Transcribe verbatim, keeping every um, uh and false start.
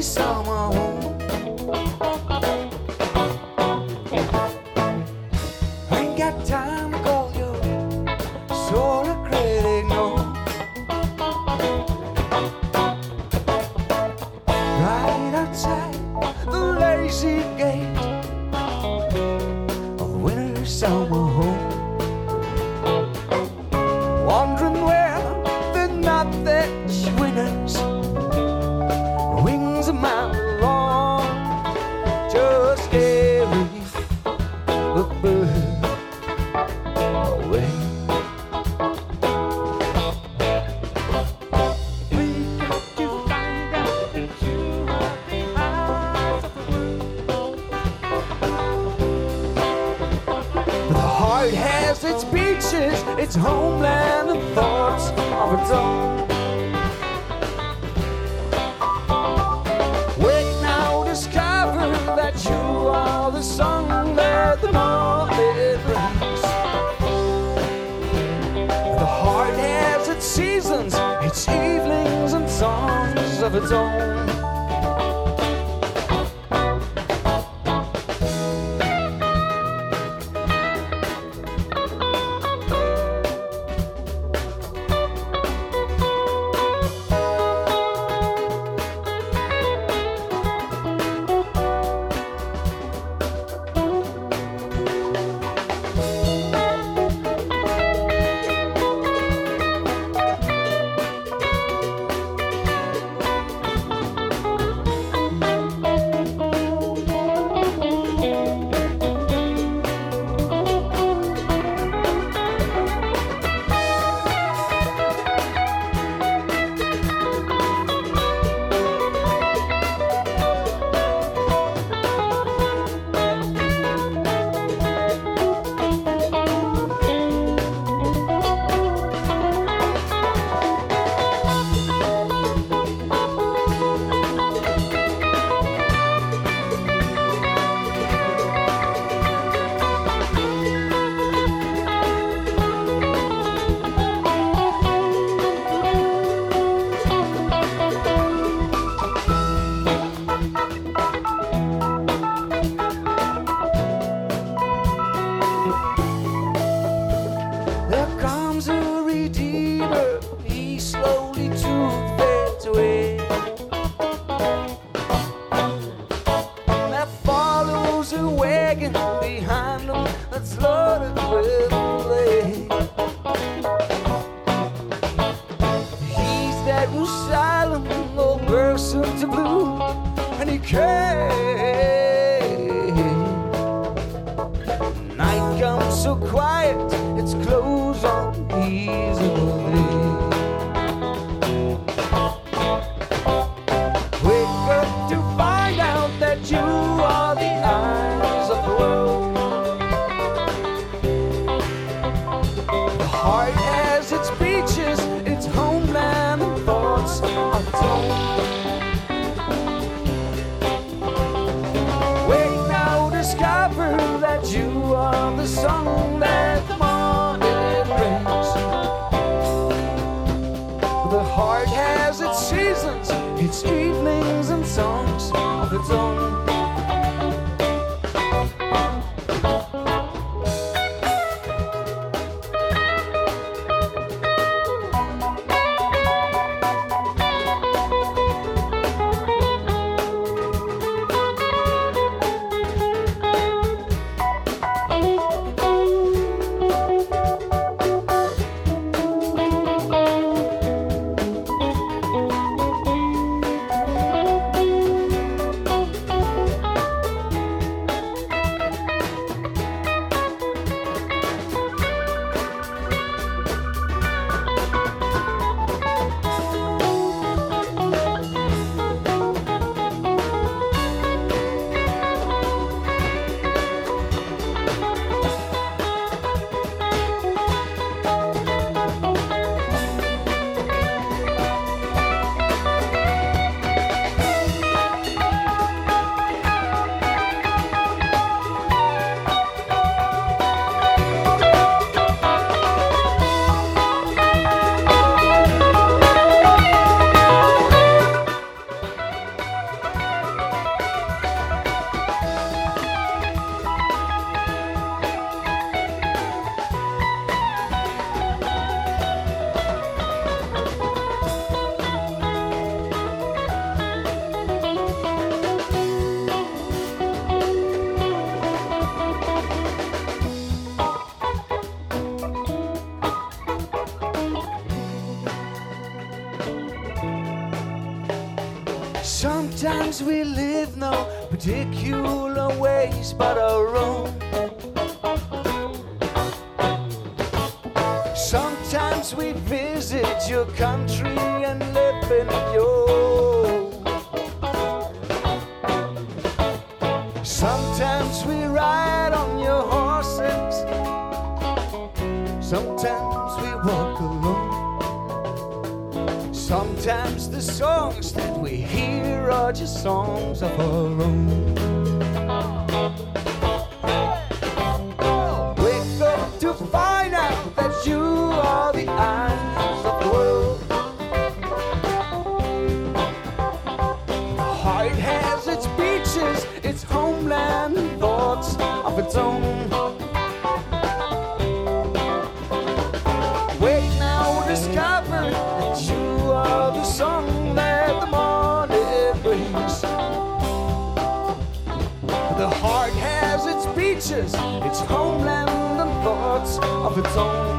summer home. Ain't got time to call your solar critic, no. Right outside the lazy gate of winter summer home, wondering where the not that winners wings a mile long, just carry the bird away. We got to find out that you are the eyes of the world. The heart has its beaches, its homeland and thoughts of its own. Wake now, discover that you are the song that the morning brings. The heart has its seasons, its evenings and songs of its own. There comes a redeemer, he slowly to fades away. There follows a wagon behind him that's loaded with clay. He's that was silent, old person to blue, and he came. Night comes so quiet, its clothes on easily. Wake up to find out that you are the eyes of the world. The heart has its beaches, its homeland and thoughts of its own. Wake now, discover that you are the song that the morning brings. The heart has its seasons, its evenings and songs of its own. Sometimes we live no particular ways but our own. Sometimes we visit your country and live in your. Sometimes we ride on your horses. Sometimes we walk alone. Sometimes the songs that we hear are just songs of our own. Wake up to find out that you are the eyes of the world. The heart has its beaches, its homeland and thoughts of its own. Wake now, discover that you are the song that the morning brings. The heart has its beaches, its homeland and thoughts of its own.